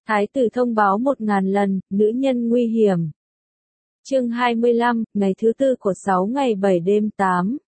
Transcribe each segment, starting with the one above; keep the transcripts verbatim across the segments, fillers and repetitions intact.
Thái tử thông báo một ngàn lần, nữ nhân nguy hiểm. Chương hai mươi lăm, ngày thứ tư của sáu ngày bảy đêm tám.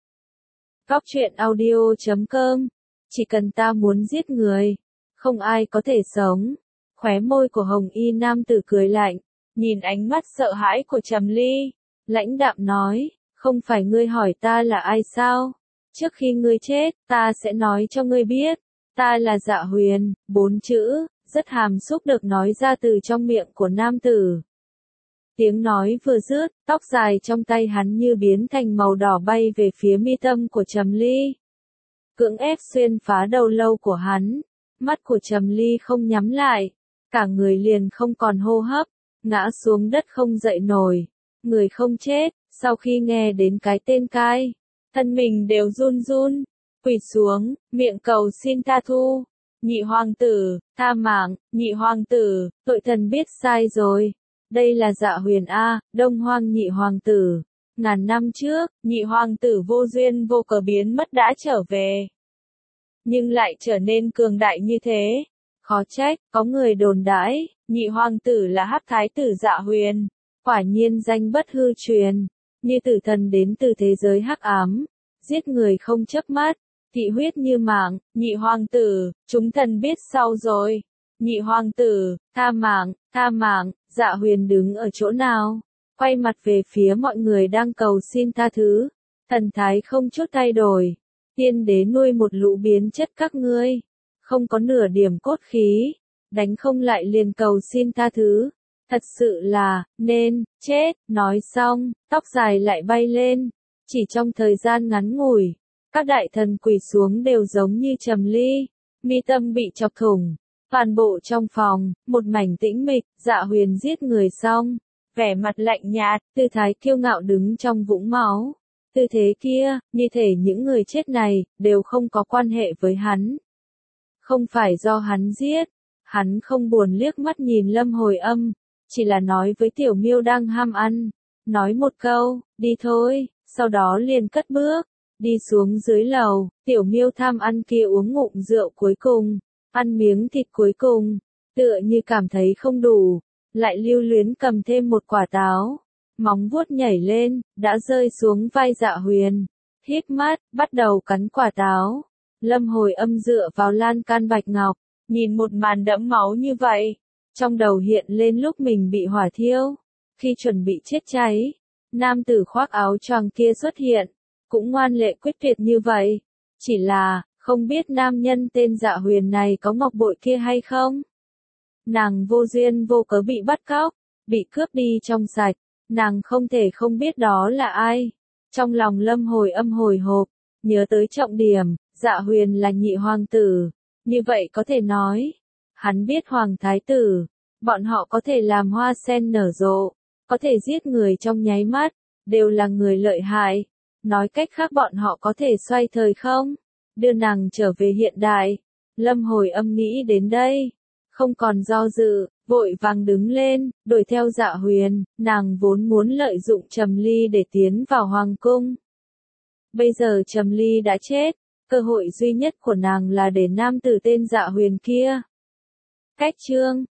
Góc truyện audio chấm com. Chỉ cần ta muốn giết người, không ai có thể sống. Khóe môi của Hồng Y nam tử cười lạnh, nhìn ánh mắt sợ hãi của Trầm Ly, lãnh đạm nói, không phải ngươi hỏi ta là ai sao? Trước khi ngươi chết, ta sẽ nói cho ngươi biết, ta là Dạ Huyền, bốn chữ, rất hàm xúc được nói ra từ trong miệng của nam tử. Tiếng nói vừa dứt, tóc dài trong tay hắn như biến thành màu đỏ bay về phía mi tâm của Trầm Ly. Cưỡng ép xuyên phá đầu lâu của hắn, mắt của Trầm Ly không nhắm lại, cả người liền không còn hô hấp, ngã xuống đất không dậy nổi. Người không chết, sau khi nghe đến cái tên cai, thân mình đều run run, quỳ xuống, miệng cầu xin tha thu. Nhị hoàng tử, tha mạng, nhị hoàng tử, tội thần biết sai rồi. Đây là Dạ Huyền A, Đông Hoang nhị hoàng tử. Ngàn năm trước, nhị hoàng tử vô duyên vô cớ biến mất đã trở về. Nhưng lại trở nên cường đại như thế. Khó trách, có người đồn đãi, nhị hoàng tử là Hắc thái tử Dạ Huyền. Quả nhiên danh bất hư truyền, như tử thần đến từ thế giới hắc ám, giết người không chớp mắt, thị huyết như mạng, nhị hoàng tử, chúng thần biết sau rồi. Nhị hoàng tử, tha mạng, tha mạng. Dạ Huyền đứng ở chỗ nào, quay mặt về phía mọi người đang cầu xin tha thứ, thần thái không chút thay đổi. Tiên đế nuôi một lũ biến chất các ngươi, không có nửa điểm cốt khí, đánh không lại liền cầu xin tha thứ. Thật sự là, nên, chết, nói xong, tóc dài lại bay lên. Chỉ trong thời gian ngắn ngủi, các đại thần quỳ xuống đều giống như Trầm Ly, mi tâm bị chọc thủng. Toàn bộ trong phòng, một mảnh tĩnh mịch. Dạ Huyền giết người xong, vẻ mặt lạnh nhạt, tư thái kiêu ngạo đứng trong vũng máu. Tư thế kia, như thể những người chết này, đều không có quan hệ với hắn. Không phải do hắn giết, hắn không buồn liếc mắt nhìn Lâm Hồi Âm, chỉ là nói với Tiểu Miêu đang ham ăn, nói một câu, đi thôi, sau đó liền cất bước, đi xuống dưới lầu. Tiểu Miêu tham ăn kia uống ngụm rượu cuối cùng, ăn miếng thịt cuối cùng, tựa như cảm thấy không đủ, lại lưu luyến cầm thêm một quả táo, móng vuốt nhảy lên, đã rơi xuống vai Dạ Huyền, híp mắt, bắt đầu cắn quả táo. Lâm Hồi Âm dựa vào lan can bạch ngọc, nhìn một màn đẫm máu như vậy, trong đầu hiện lên lúc mình bị hỏa thiêu, khi chuẩn bị chết cháy, nam tử khoác áo choàng kia xuất hiện, cũng ngoan lệ quyết tuyệt như vậy, chỉ là, không biết nam nhân tên Dạ Huyền này có ngọc bội kia hay không? Nàng vô duyên vô cớ bị bắt cóc, bị cướp đi trong sạch, nàng không thể không biết đó là ai. Trong lòng Lâm Hồi Âm hồi hộp, nhớ tới trọng điểm, Dạ Huyền là nhị hoàng tử, như vậy có thể nói, hắn biết hoàng thái tử, bọn họ có thể làm hoa sen nở rộ, có thể giết người trong nháy mắt, đều là người lợi hại. Nói cách khác bọn họ có thể xoay thời không? Đưa nàng trở về hiện đại. Lâm Hồi Âm nghĩ đến đây, không còn do dự, vội vàng đứng lên, đuổi theo Dạ Huyền. Nàng vốn muốn lợi dụng Trầm Ly để tiến vào hoàng cung. Bây giờ Trầm Ly đã chết, cơ hội duy nhất của nàng là để nam tử tên Dạ Huyền kia. Cách chương